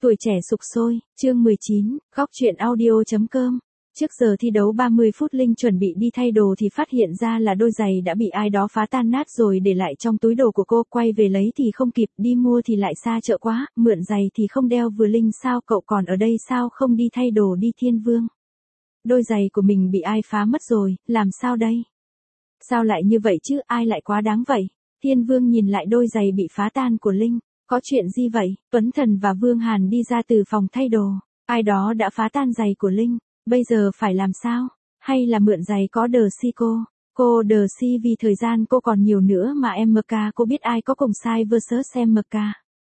Tuổi trẻ sục sôi, chương 19, góc truyện audio.com. Trước giờ thi đấu 30 phút Linh chuẩn bị đi thay đồ thì phát hiện ra là đôi giày đã bị ai đó phá tan nát rồi để lại trong túi đồ của cô, quay về lấy thì không kịp, đi mua thì lại xa chợ quá, mượn giày thì không đeo vừa. Linh sao cậu còn ở đây, sao không đi thay đồ đi Thiên Vương? Đôi giày của mình bị ai phá mất rồi, làm sao đây? Sao lại như vậy chứ, ai lại quá đáng vậy? Thiên Vương nhìn lại đôi giày bị phá tan của Linh. Có chuyện gì vậy? Tuấn Thần và Vương Hàn đi ra từ phòng thay đồ. Ai đó đã phá tan giày của Linh. Bây giờ phải làm sao? Hay là mượn giày có đờ si cô? Cô đờ si vì thời gian cô còn nhiều nữa mà MK, cô biết ai có cùng sai versus MK.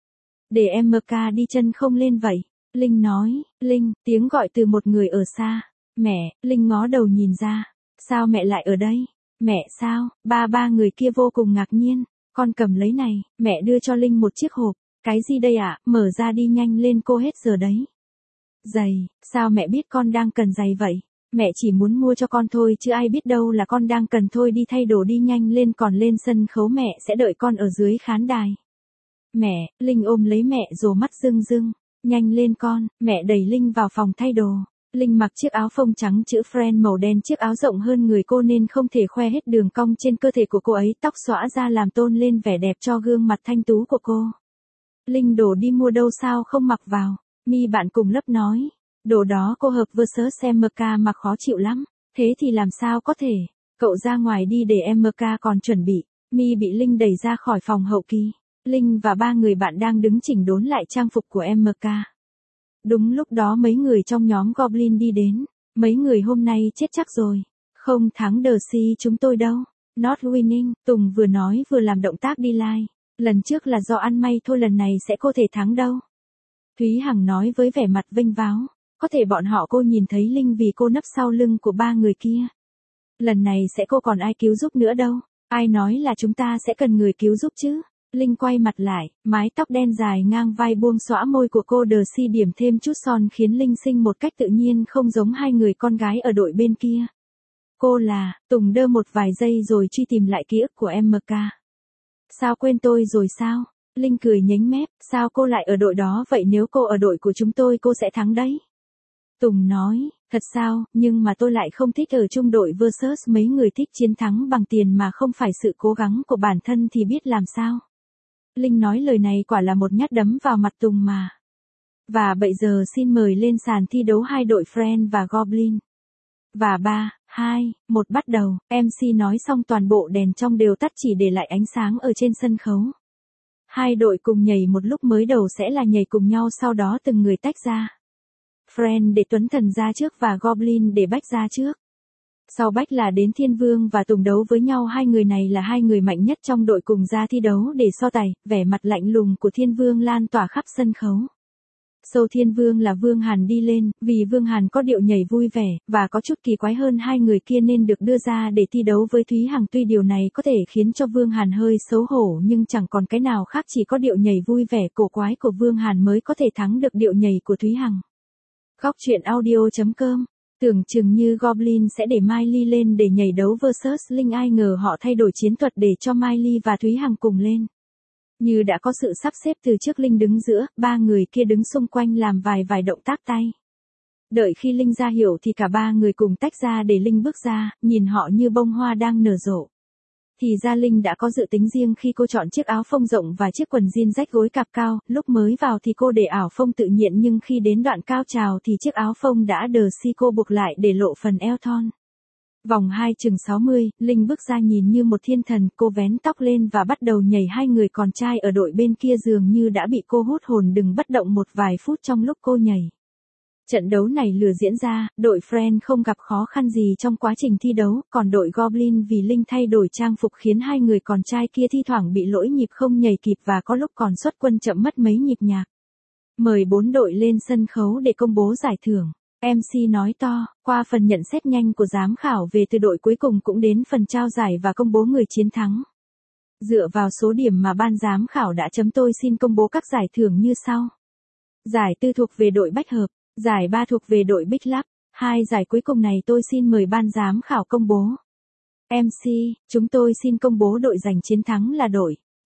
Để MK đi chân không lên vậy. Linh nói, Linh, tiếng gọi từ một người ở xa. Mẹ, Linh ngó đầu nhìn ra. Sao mẹ lại ở đây? Mẹ sao? Ba người kia vô cùng ngạc nhiên. Con cầm lấy này, mẹ đưa cho Linh một chiếc hộp. Cái gì đây ạ? Mở ra đi, nhanh lên, cô hết giờ đấy. Giày, sao mẹ biết con đang cần giày vậy? Mẹ chỉ muốn mua cho con thôi chứ ai biết đâu là con đang cần. Thôi đi thay đồ đi nhanh lên, còn lên sân khấu mẹ sẽ đợi con ở dưới khán đài. Mẹ, Linh ôm lấy mẹ rồi mắt rưng rưng. Nhanh lên con, mẹ đẩy Linh vào phòng thay đồ. Linh mặc chiếc áo phông trắng chữ Friend màu đen, chiếc áo rộng hơn người cô nên không thể khoe hết đường cong trên cơ thể của cô ấy, tóc xõa ra làm tôn lên vẻ đẹp cho gương mặt thanh tú của cô. Linh, đồ đi mua đâu sao không mặc vào? Mi bạn cùng lớp nói, đồ đó cô hợp versus MK mặc khó chịu lắm. Thế thì làm sao có thể? Cậu ra ngoài đi để MK còn chuẩn bị. Mi bị Linh đẩy ra khỏi phòng hậu kỳ. Linh và ba người bạn đang đứng chỉnh đốn lại trang phục của MK. Đúng lúc đó mấy người trong nhóm Goblin đi đến. Mấy người hôm nay chết chắc rồi. Không thắng đờ si chúng tôi đâu. Not winning, Tùng vừa nói vừa làm động tác đi like. Lần trước là do ăn may thôi, lần này sẽ không thể thắng đâu. Thúy Hằng nói với vẻ mặt vênh váo. Có thể bọn họ cô nhìn thấy Linh vì cô nấp sau lưng của ba người kia. Lần này sẽ cô còn ai cứu giúp nữa đâu. Ai nói là chúng ta sẽ cần người cứu giúp chứ? Linh quay mặt lại, mái tóc đen dài ngang vai buông xõa, môi của cô đờ si điểm thêm chút son khiến Linh xinh một cách tự nhiên, không giống hai người con gái ở đội bên kia. Cô là, Tùng đơ một vài giây rồi truy tìm lại ký ức của MK. Sao quên tôi rồi sao? Linh cười nhếch mép, sao cô lại ở đội đó vậy, nếu cô ở đội của chúng tôi cô sẽ thắng đấy. Tùng nói, thật sao, nhưng mà tôi lại không thích ở chung đội versus mấy người thích chiến thắng bằng tiền mà không phải sự cố gắng của bản thân thì biết làm sao. Linh nói lời này quả là một nhát đấm vào mặt Tùng mà. Và bây giờ xin mời lên sàn thi đấu hai đội Friend và Goblin. Và 3, 2, 1 bắt đầu, MC nói xong toàn bộ đèn trong đều tắt chỉ để lại ánh sáng ở trên sân khấu. Hai đội cùng nhảy một lúc, mới đầu sẽ là nhảy cùng nhau, sau đó từng người tách ra. Friend để Tuấn Thần ra trước và Goblin để Bách ra trước. Sau Bách là đến Thiên Vương và Tùng đấu với nhau, hai người này là hai người mạnh nhất trong đội cùng ra thi đấu để so tài. Vẻ mặt lạnh lùng của Thiên Vương lan tỏa khắp sân khấu. Sau Thiên Vương là Vương Hàn đi lên, vì Vương Hàn có điệu nhảy vui vẻ, và có chút kỳ quái hơn hai người kia nên được đưa ra để thi đấu với Thúy Hằng. Tuy điều này có thể khiến cho Vương Hàn hơi xấu hổ nhưng chẳng còn cái nào khác, chỉ có điệu nhảy vui vẻ cổ quái của Vương Hàn mới có thể thắng được điệu nhảy của Thúy Hằng. Góc truyện audio.com. Tưởng chừng như Goblin sẽ để Miley lên để nhảy đấu versus Linh, ai ngờ họ thay đổi chiến thuật để cho Miley và Thúy Hằng cùng lên. Như đã có sự sắp xếp từ trước, Linh đứng giữa, ba người kia đứng xung quanh làm vài động tác tay. Đợi khi Linh ra hiệu thì cả ba người cùng tách ra để Linh bước ra, nhìn họ như bông hoa đang nở rộ. Thì ra Linh đã có dự tính riêng khi cô chọn chiếc áo phông rộng và chiếc quần jean rách gối cạp cao. Lúc mới vào thì cô để áo phông tự nhiên, nhưng khi đến đoạn cao trào thì chiếc áo phông đã đờ si cô buộc lại để lộ phần eo thon. Vòng 2 chừng 60, Linh bước ra nhìn như một thiên thần, cô vén tóc lên và bắt đầu nhảy. Hai người con trai ở đội bên kia dường như đã bị cô hút hồn, đừng bất động một vài phút trong lúc cô nhảy. Trận đấu này lừa diễn ra, đội Friend không gặp khó khăn gì trong quá trình thi đấu, còn đội Goblin vì Linh thay đổi trang phục khiến hai người con trai kia thi thoảng bị lỗi nhịp không nhảy kịp và có lúc còn xuất quân chậm mất mấy nhịp nhạc. Mời 4 đội lên sân khấu để công bố giải thưởng. MC nói to, qua phần nhận xét nhanh của giám khảo về từ đội cuối cùng cũng đến phần trao giải và công bố người chiến thắng. Dựa vào số điểm mà ban giám khảo đã chấm, tôi xin công bố các giải thưởng như sau. Giải 4 thuộc về đội Bách Hợp. Giải 3 thuộc về đội Bích Lắp. Hai giải cuối cùng này tôi xin mời ban giám khảo công bố. MC, chúng tôi xin công bố đội giành chiến thắng là đội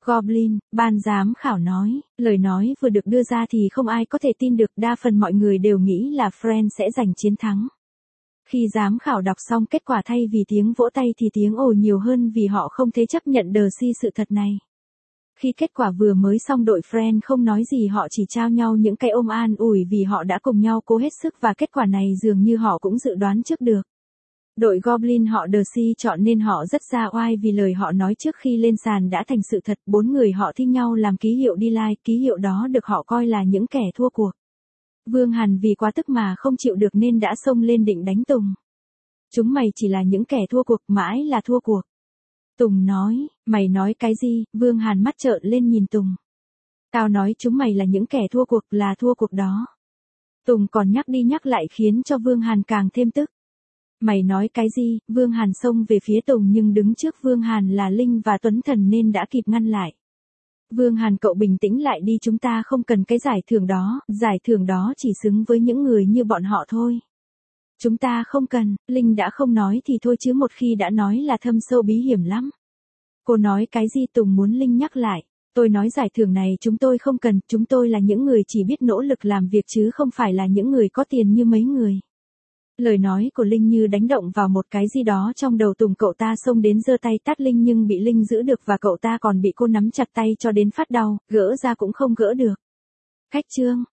Goblin, ban giám khảo nói, lời nói vừa được đưa ra thì không ai có thể tin được, đa phần mọi người đều nghĩ là Friends sẽ giành chiến thắng. Khi giám khảo đọc xong kết quả thay vì tiếng vỗ tay thì tiếng ồ nhiều hơn vì họ không thể chấp nhận sự thật này. Khi kết quả vừa mới xong đội Friends không nói gì, họ chỉ trao nhau những cái ôm an ủi vì họ đã cùng nhau cố hết sức và kết quả này dường như họ cũng dự đoán trước được. Đội Goblin họ Darcy chọn nên họ rất ra oai vì lời họ nói trước khi lên sàn đã thành sự thật. 4 người họ thi nhau làm ký hiệu D-Line, ký hiệu đó được họ coi là những kẻ thua cuộc. Vương Hàn vì quá tức mà không chịu được nên đã xông lên định đánh Tùng. Chúng mày chỉ là những kẻ thua cuộc, mãi là thua cuộc. Tùng nói, mày nói cái gì? Vương Hàn mắt trợn lên nhìn Tùng. Tao nói chúng mày là những kẻ thua cuộc, là thua cuộc đó. Tùng còn nhắc đi nhắc lại khiến cho Vương Hàn càng thêm tức. Mày nói cái gì? Vương Hàn xông về phía Tùng nhưng đứng trước Vương Hàn là Linh và Tuấn Thần nên đã kịp ngăn lại. Vương Hàn cậu bình tĩnh lại đi, chúng ta không cần cái giải thưởng đó chỉ xứng với những người như bọn họ thôi. Chúng ta không cần, Linh đã không nói thì thôi chứ một khi đã nói là thâm sâu bí hiểm lắm. Cô nói cái gì? Tùng muốn Linh nhắc lại. Tôi nói giải thưởng này chúng tôi không cần, chúng tôi là những người chỉ biết nỗ lực làm việc chứ không phải là những người có tiền như mấy người. Lời nói của Linh như đánh động vào một cái gì đó trong đầu Tùng, cậu ta xông đến giơ tay tát Linh nhưng bị Linh giữ được và cậu ta còn bị cô nắm chặt tay cho đến phát đau, gỡ ra cũng không gỡ được. Cách chương